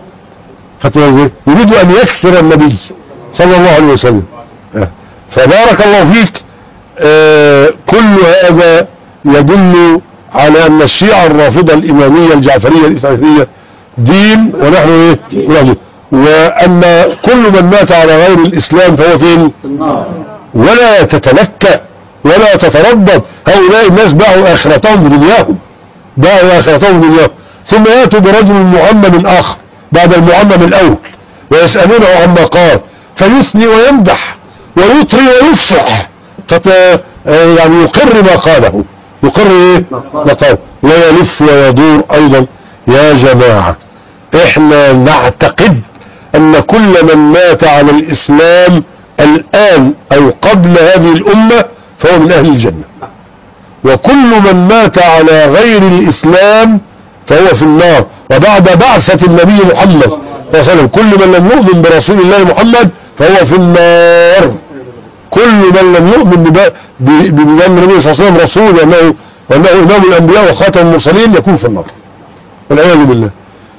يريد ان يكسر النبي صلى الله عليه وسلم. فبارك الله فيك. آه كل هذا يدل على ان الشيعة الرافضة الامامية الجعفرية الاسرائيلية دين ونحن ايه وان كل من مات على غير الاسلام فهو فين ولا تتلكأ ولا تتردد. هؤلاء الناس باعوا اخرتهم بدنياهم باعوا اخرتهم بدنياهم ثم ياتوا برجل معمم اخر بعد المعمم الاول ويسألونه عما قال فيثني ويمدح ويطري ويفصح يعني يقر ما قاله يقر ايه ما قاله ويلف ويدور ايضا. يا جماعة احنا نعتقد ان كل من مات على الاسلام الان او قبل هذه الامة فهو من اهل الجنة وكل من مات على غير الاسلام فهو في النار. وبعد بعثة النبي محمد صلى الله عليه وسلم كل من لم يؤمن برسول الله محمد فهو في النار. كل من لم يؤمن بأن النبي صلى الله عليه وسلم رسول وأنه, وأنه إمام الأنبياء وخاتم المرسلين يكون في النار والعياذ بالله.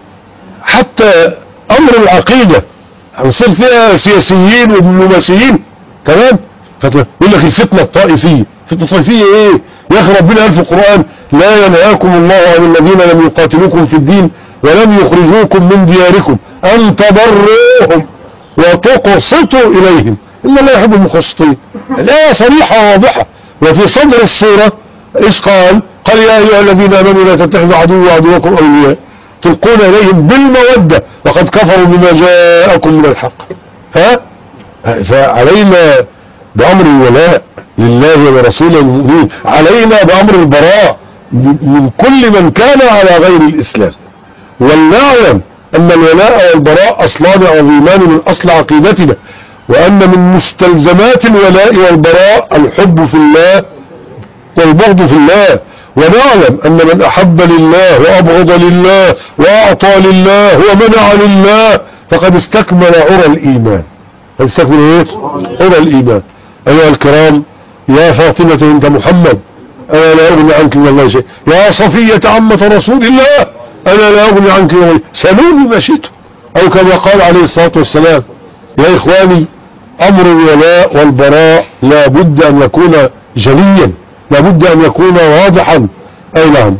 حتى أمر العقيدة هنصير فيها سياسيين ودبلوماسيين تمام. يقول لك الفتنة الطائفية. فتنة الطائفية ايه يا اخي؟ ربنا قال في القرآن لا ينهاكم الله عن الذين لم يقاتلوكم في الدين ولم يخرجوكم من دياركم ان تبروهم وتقسطوا اليهم ان الله يحب المقسطين. الآية صريحة واضحة. وفي صدر السورة ايش قال؟ قال يا ايها الذين امنوا لا تتخذوا عدو وعدوكم اولياء تلقون اليهم بالمودة وقد كفروا بما جاءكم من الحق. ها فعلينا بأمر الولاء لله ورسوله المؤمنين. علينا بأمر البراء من كل من كان على غير الإسلام. ولنعلم أن الولاء والبراء أصلان عظيمان من أصل عقيدتنا وأن من مستلزمات الولاء والبراء الحب في الله والبغض في الله. ونعلم أن من أحب لله وأبغض لله وأعطى لله ومنع لله فقد استكمل عرى الإيمان. استكمل ايه؟ عرى الإيمان. أيها الكرام يا فاطمة بنت محمد أنا لا أغني عنك من الله شيء. يا صفية عمة رسول الله أنا لا أغني عنك من الله سلوني ما شئت. أو كما قال عليه الصلاة والسلام. يا إخواني أمر الولاء والبراء لا بد أن يكون جليا لا بد أن يكون واضحا. أي نعم.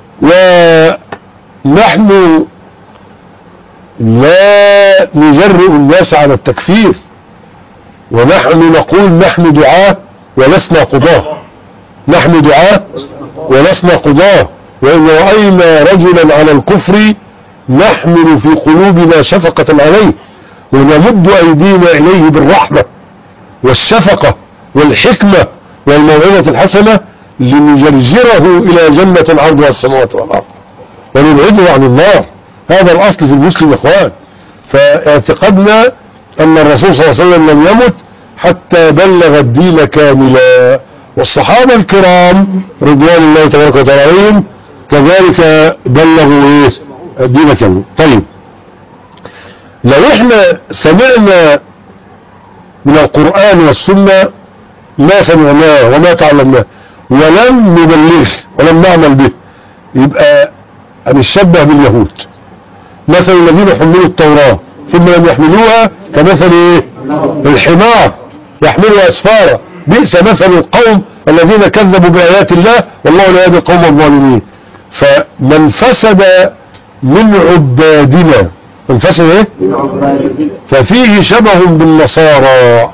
ونحن لا نجرئ الناس على التكفير ونحن نقول نحن دعاة ولسنا قضاة. نحن دعاة ولسنا قضاة. وإن رأينا رجلا على الكفر نحمل في قلوبنا شفقة عليه ونمد أيدينا إليه بالرحمة والشفقة والحكمة والموعظة الحسنة لنجرجره إلى جنة عرضها السماوات والأرض ونبعده عن النار. هذا الأصل في المسلم إخوان. فاعتقدنا أن الرسول صلى الله عليه وسلم لم يمت حتى بلغ الدين كاملا. والصحابة الكرام رضوان الله تبارك وتعالى عليهم كذلك بلغوا ايه الدين كله. طيب لو احنا سمعنا من القرآن والسنة ما سمعناه وما تعلمناه ولم نبلغ ولم نعمل به، يبقى هنشبه باليهود. مثل الذين حملوا التوراة ثم لم يحملوها كمثل ايه الحمار يحملوا اسفارا، بئس مثل القوم الذين كذبوا بآيات الله والله لا يهدي القوم الظالمين. فمن فسد من عبادنا، من فسد ايه ففيه شبه بالنصارى،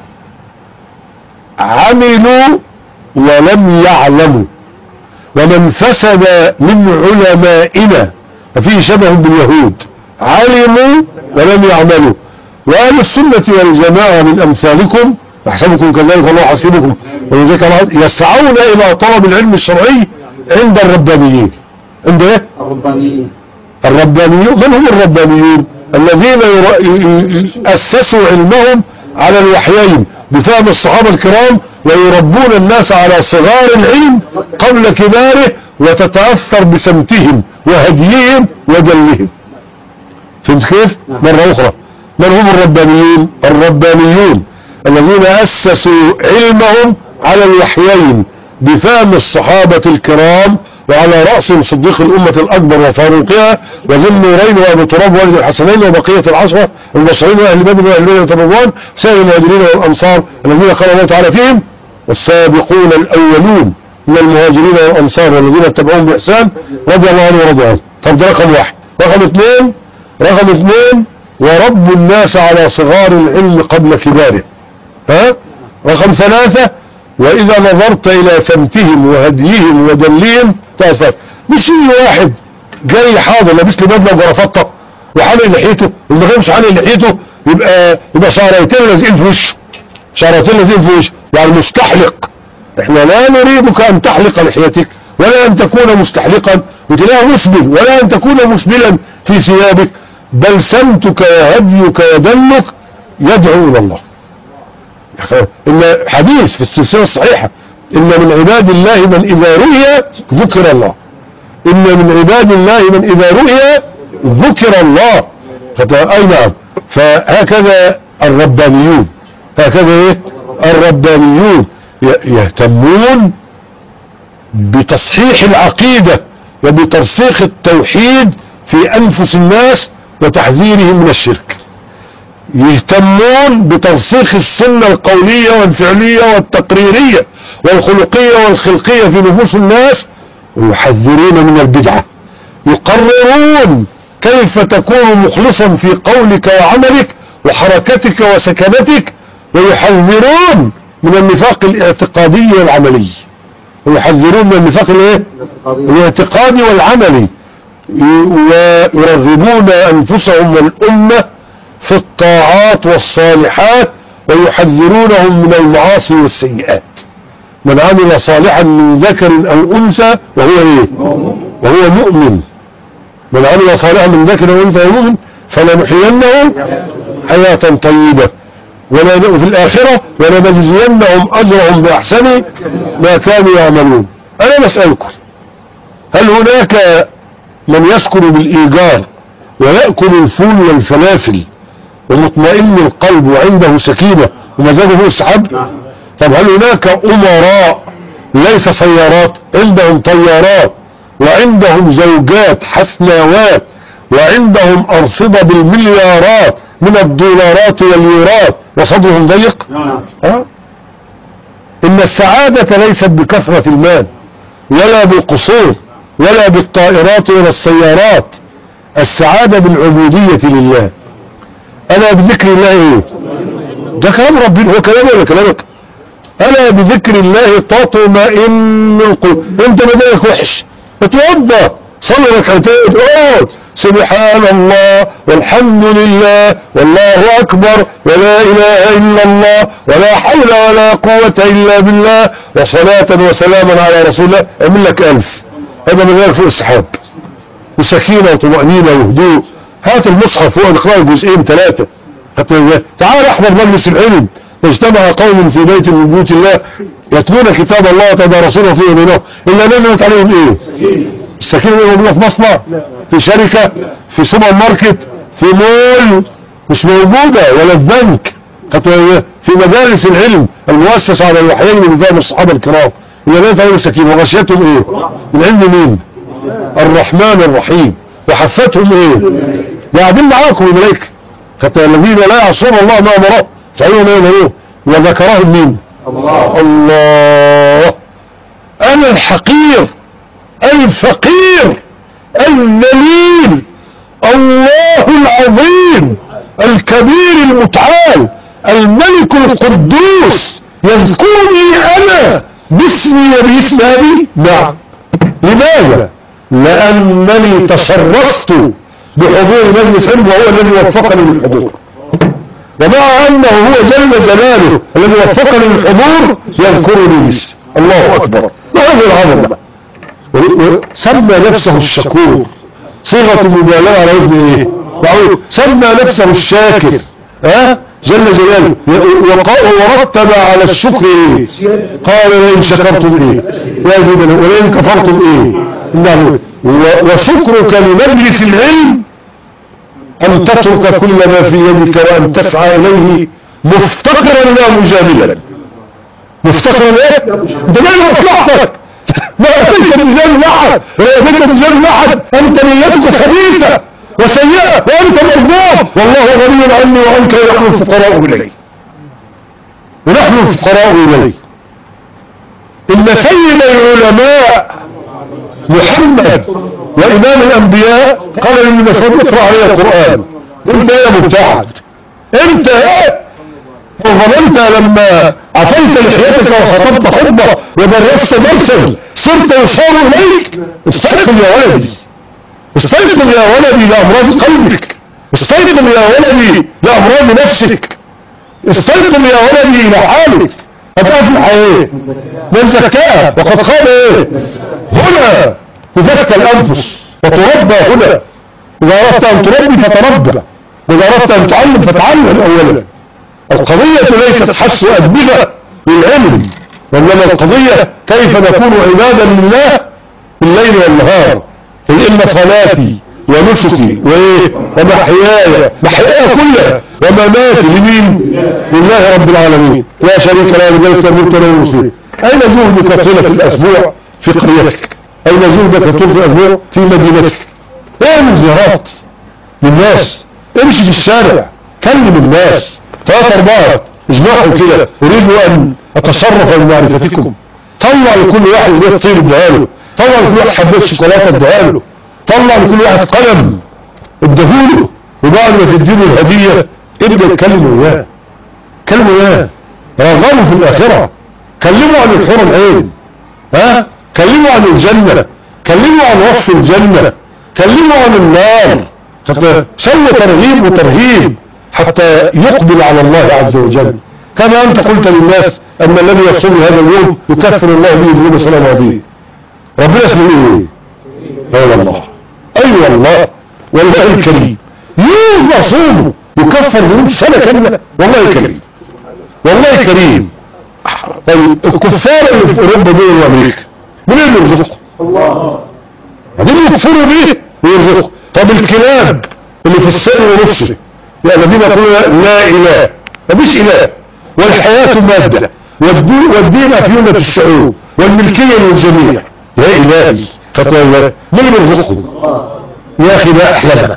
عملوا ولم يعلموا. ومن فسد من علمائنا ففيه شبه باليهود، علموا ولم يعملوا. وأهل السنة والجماعة من أمثالكم يحسبكم كذلك والله حسيبكم ولذلك يسعون إلى طلب العلم الشرعي عند الربانيين. عند ايه الربانيين؟ الربانيون من هم الربانيون؟ الذين أسسوا علمهم على الوحيين بفهم الصحابة الكرام، ويربون الناس على صغار العلم قبل كباره، وتتأثر بسمتهم وهديهم ودلهم. فهمت كيف؟ مرة أخرى، من هم الربانيون؟ الربانيون الذين أسسوا علمهم على الوحيين بفهم الصحابة الكرام، وعلى رأسهم صديق الأمة الأكبر وفاروقها وذي النورين وأبو تراب والد الحسنين وبقية العشرة المبشرين وأهل بدر وأهل مدينة الرضوان سائر المهاجرين والأنصار الذين قال الله تعالى فيهم والسابقون الأولون من المهاجرين والأنصار والذين اتبعوهم بإحسان رضي الله عنه ورضي عنه. طب ده رقم واحد. رقم اثنين رقم اثنين ورب الناس على صغار العلم قبل كباره. ها؟ رقم ثلاثة وإذا نظرت إلى سمتهم وهديهم ودلهم تأثر. مش واحد جاي حاضر لابس لي بدله وجرافطه وحالق لحيته، اللي غير مش حالق لحيته يبقى يبقى شعرتين لازقين في وشه، شعرتين لازقين في وشه يعني مستحلق. احنا لا نريدك ان تحلق لحيتك ولا ان تكون مستحلقا وتلاقيه مسبل، ولا ان تكون مسبلا في ثيابك، بل سمتك وهديك ودلك يدعو الى الله. إن حديث في السلسلة الصحيحة إن من عباد الله من إذا رؤي ذكر الله، إن من عباد الله من إذا رؤي ذكر الله. أي نعم. فهكذا الربانيون، هكذا إيه الربانيون يهتمون بتصحيح العقيدة وبترسيخ التوحيد في أنفس الناس وتحذيرهم من الشرك، يهتمون بترسيخ السنة القولية والفعلية والتقريرية والخلقية والخلقية في نفوس الناس، ويحذرون من البدعة، يقررون كيف تكون مخلصا في قولك وعملك وحركتك وسكنتك، ويحذرون من النفاق الاعتقادي والعملي، ويحذرون من النفاق الايه الاعتقادي والعملي، ويرغبون أنفسهم والأمة في الطاعات والصالحات، ويحذرونهم من المعاصي والسيئات. من عمل صالحا من ذكر أو أنثى وهو ايه وهو مؤمن، من عمل صالحا من ذكر أو أنثى وهو مؤمن فلنحيينه حياة طيبة وفي الآخرة ولنجزينهم أجرهم بأحسن ما كانوا يعملون. أنا بسألكم، هل هناك من يسكن بالإيجار ويأكل الفول والفلافل ومطمئن القلب وعنده سكينة ومزاجه فوق السحاب؟ طب هل هناك أمراء ليس سيارات عندهم طيارات وعندهم زوجات حسناوات وعندهم أرصدة بالمليارات من الدولارات واليورات وصدرهم ضيق؟ ها؟ إن السعادة ليست بكثرة المال ولا بالقصور ولا بالطائرات ولا السيارات، السعادة بالعبودية لله. ألا بذكر الله ايه؟ ده كلام ربنا، هو كلامه ولا كلامك؟ ألا بذكر الله تطمئن القلوب. انت بدايك وحش اتوضى صلي ركعتين اقعد سبحان الله والحمد لله والله أكبر ولا إله إلا الله ولا حول ولا قوة إلا بالله وصلاة وسلاما على رسول الله، اعمل لك ألف. هذا من ذلك فوق السحاب وسكينة وطمأنينة وهدوء. هات المصحف هو نقرأ جزئين ثلاثة حتى تعال احضر مجلس العلم. اجتمع قوم في بيت من بيوت الله يتلون كتاب الله وتدارسونه فيه بينهم إلا نزلت عليهم ايه السكينة اللي موجودة في مصنع، في شركة، في سوبر ماركت، في مول، مش موجودة، ولا في بنك. في مدارس العلم المؤسسة على الوحيين من فهم الصحابة الكرام اللي لا تعلم السكينة، وغشيتهم ايه؟ من علم مين؟ الرحمن الرحيم. وحفتهم ايه؟ قاعدين معاكم الملائكة الذين لا يعصون الله ما امره فعلهم ايه ايه؟ وذكرهم مين؟ الله. الله. انا الحقير الفقير الذليل، الله العظيم الكبير المتعال الملك القدوس يذكرني انا باسمي وباسم ابي. نعم. لماذا؟ لانني تشرفت بحضور مجلس علم وهو الذي وفقني للحضور، ومع انه هو جل جلاله الذي وفقني للحضور يذكرني باسمي. الله اكبر. وهذا العظمه. سمى نفسه الشكور، صيغه مبالغه على وزن ايه؟ سمى نفسه الشاكر ها جل جلاله، ورتب على الشكر ايه؟ قال لئن شكرتم ايه؟ يزيدنا ولئن كفرتم ايه؟ انه وشكرك لمجلس العلم ان تترك كل ما في يدك وان تسعى اليه مفتقرا لا مجاملا. مفتقرا ايه؟ انت ما مصلحتك، ما اتيت بجانب احد، ولا اتيت بجانب احد، انت نيتك خبيثه وسيئة وانت مظلوم، والله غني عني وعنك ونحن الفقراء اليه، ونحن الفقراء اليه. ان سيد العلماء محمد وامام الانبياء قال لي مسعود اقرا علي القران. انت يا مبتعد، انت ايه؟ وظننت لما عفيت لحيتك وخطبت خطبه ودرست درسا صرت يشار اليك؟ استيقظ يا ولدي، استيقظ يا ولدي لأمراض قلبك، استيقظ يا ولدي لأمراض نفسك، استيقظ يا ولدي إلى حالك. أتفلح ايه؟ من زكاة وقد قال ايه؟ هنا تزكى الأنفس وتربى هنا. إذا أردت أن تربي فتربى، وإذا أردت أن تعلم فتعلم أولا. القضية ليست حس أدبها للعلم، وإنما القضية كيف نكون عبادا لله بالليل والنهار. إن صلاتي ونسكي ومحياي محياي كلها ومماتي لمين؟ لله رب العالمين لا شريك له، لذلك أمرت له المسلمين. أين زهدك طيلة الأسبوع في قريتك؟ أين زهدك طيلة الأسبوع في مدينتك؟ اعمل زيارات للناس، امشي في الشارع، كلم الناس، ثلاثة أربعة اجمعوا كده، أريد أن أتصرف بمعرفتكم. طلع لكل واحد بيت طير ادهاله، طلع لكل واحد حبيت شوكولاته ادهاله، طلع لكل واحد قلم ادهوله، وبعد ما تديله الهديه ابدا اتكلموا وياه، كلموا وياه، رغبوا في الاخره، كلموا عن الحور العين، ها كلموا عن الجنه، كلموا عن وصف الجنه، كلموا عن النار، سووا ترغيب وترهيب حتى يقبل على الله عز وجل. كما انت قلت للناس ان الذي يصوم هذا اليوم يكفر الله به ذنوب سنه ماضيه. ربنا اسمه ايه؟ اي الله، اي الله، والله الكريم يوم يصومه يكفر ذنوب سنه كامله، والله كريم، والله كريم. طيب الكفار اللي في اوروبا دول وامريكا منين يرزقهم؟ الله. بعدين يكفروا بيه ويرزقهم. طب الكلاب اللي في السن ونفسه الذين يقولون لا اله، مفيش اله، والحياه ماده، والدين افيونه الشعوب، والملكيه للجميع، يا الهي فتوى من يرزقهم؟ يا اخي ما احلمنا،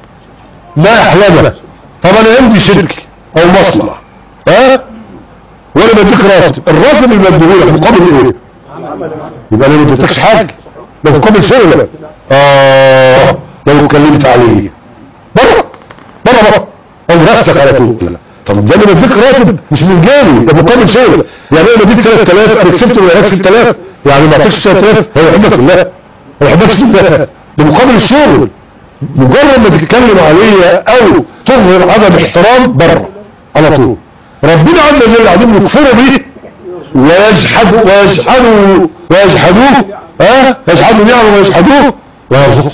ما احلمنا. طب انا عندي شركه او مصنع، ها وانا بديك راتب، الراتب اللي بديهولك مقابل ايه؟ يبقى انا ما اديتكش حاجه، ده مقابل شغلك. اه لو اتكلمت عليه بره بره بره او نفسك على طول. طب ده انا بديك راتب مش من جاني، ده مقابل شغل. يعني انا بديك ثلاثة آلاف، انا كسبت من ثلاثة آلاف، يعني ما اعطيكش ثلاثة آلاف، هو يحبك الله، هو يحبك الله، ده مقابل الشغل. مجرد ما تتكلم عليه او تظهر عدم احترام بره على طول. ربنا عز وجل عدم يكفروا به ويجحدوا ويجحدوا ويجحدوه، ها يجحدوا نعمه ويجحدوه ويرزقهم.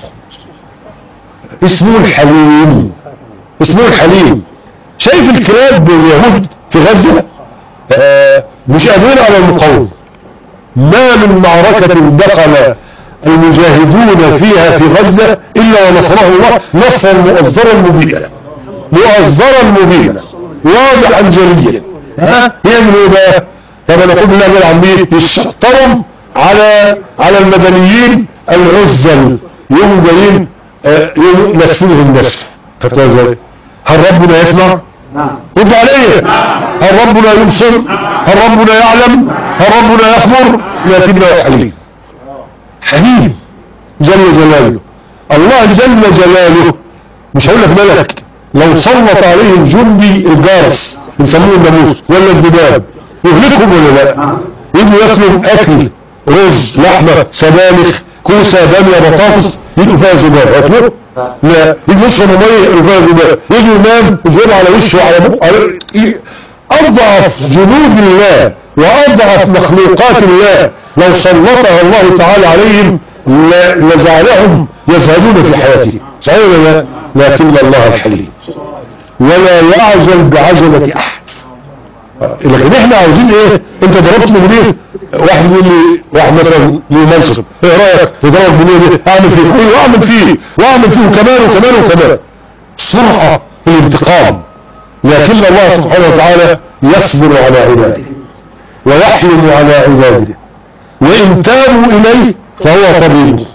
اسمه الحليم، اسمه الحليم. شايف الكلاب اليهود في غزة آه مش قادرين على المقاومة. ما من معركة دخل المجاهدون فيها في غزة إلا ونصره الله نصرا مؤزرا مبينا، مؤزرا مبينا واضحا جليا. ها يعملوا ايه بقى؟ كما نقول بالله العظيم يشطروا على على المدنيين العزل، يوم جايين يوم نسفهم نسف. فتوى ازاي؟ هل ربنا يسمع؟ رد عليه. هل ربنا يبصر؟ هل ربنا يعلم؟ هل ربنا يخبر؟ لكنه حليم، حليم جل جلاله. الله جل جلاله مش هقول لك ملك، لو سلط عليهم جندي الجارس بنسموه الناموس ولا الذباب يهلكهم ولا لا؟ يجوا ياكلوا اكل رز لحمه سبانخ كوسه باميه بطاطس يجوا فيها ذباب ياكلوه؟ لا. يجوا يشربوا ميه يجوا فيها ذباب، يجوا ينام يجوا على وشه وعلى بقه. اضعف جنود الله واضعف مخلوقات الله لو سلطها الله تعالى عليهم لجعلهم يذهبون في حياتهم، صحيح ولا لا؟ لكن الله الحليم ولا يعزل بعجلة احد. لكن احنا عاوزين ايه؟ انت ضربت من ايه؟ واحد يقول لي واحد مثلا ليه منصب، ايه رايك؟ يضرب من ايه؟ اعمل فيه ايه؟ واعمل فيه واعمل فيه وكمان وكمان وكمان. سرعة في الانتقام. لكن الله سبحانه وتعالى يصبر على عباده ويحلم على عباده، وإن تابوا إليه فهو طبيب،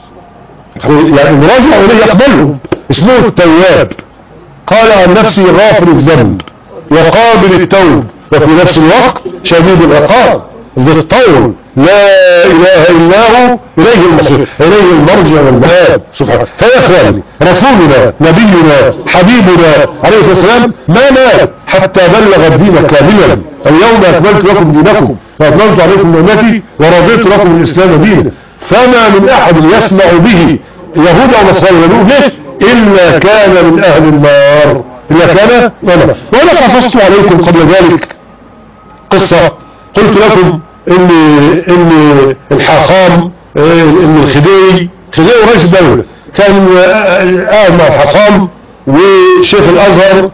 يعني مراجع إليه يقبلهم. اسمه التواب. قال عن نفسه غافر الذنب وقابل التوب وفي نفس الوقت شديد العقاب ذي الطول لا إله إلا هو إليه المصير إليه المرجع والمآب سبحانه. فيا إخواني رسولنا نبينا حبيبنا عليه الصلاة والسلام ما مات حتى بلغ الدين كاملا. اليوم أكملت لكم دينكم وأكملت عليكم نعمتي ورضيت لكم الإسلام دينا. فما من أحد يسمع به يهود أو نصارى يقولون ليه إلا كان من أهل النار، إلا كان وأنا وأنا قصصت عليكم قبل ذلك قصة قلت لكم ان ان الحاخام ان الخديوي خديوي رئيس الدولة كان قاعد مع الحاخام وشيخ الازهر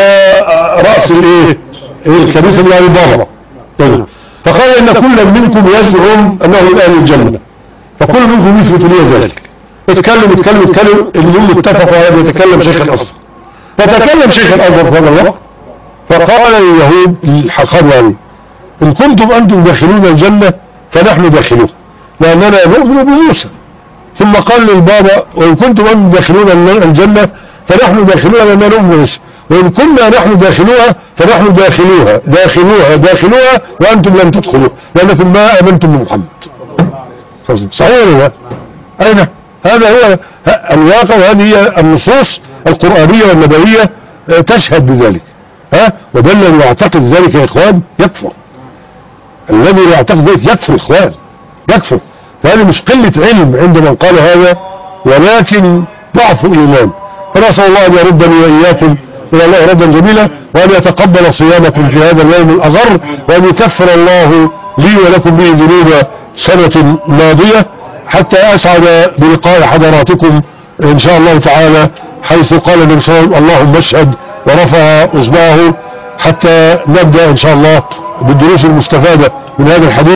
ورأس الايه الكنيسة اللي على بابا، فقال ان كل منكم يزعم انه من اهل الجنة، فكل منكم يثبت لي ذلك. اتكلم اتكلم اتكلم اللي اتفقوا على ان يتكلم شيخ الازهر، فتكلم شيخ الازهر في هذا الوقت فقال اليهود الحاخام يعني إن كنتم أنتم داخلون الجنة فنحن داخلون لأننا نؤمن بموسى. ثم قال للبابا وإن كنتم أنتم داخلون الجنة فنحن داخلون لأننا نؤمن بموسى، وإن كنا نحن داخلوها فنحن داخلوها داخلوها داخلوها وأنتم لم تدخلوا لأنكم ما آمنتم بمحمد. صحيح ولا لا؟ أين هذا هو الواقع، وهذه هي النصوص القرآنية والنبوية تشهد بذلك. ها وده الذي يعتقد ذلك يا إخوان يكفر، الذي يعتقد ذلك يكفر إخوان يكفر. فهذه مش قلة علم عند من قال هذا ولكن ضعف إيمان. فنسأل الله أن يردني وإياكم إلى الله ردا جميلا، وأن يتقبل صيامكم في هذا اليوم الأغر، وأن يكفر الله لي ولكم به ذنوب سنة ماضية، حتى أسعد بلقاء حضراتكم إن شاء الله تعالى، حيث قال النبي صلى الله عليه وسلم اللهم اشهد ورفع إصبعه، حتى نبدأ إن شاء الله بالدروس المستفادة من هذا الحديث.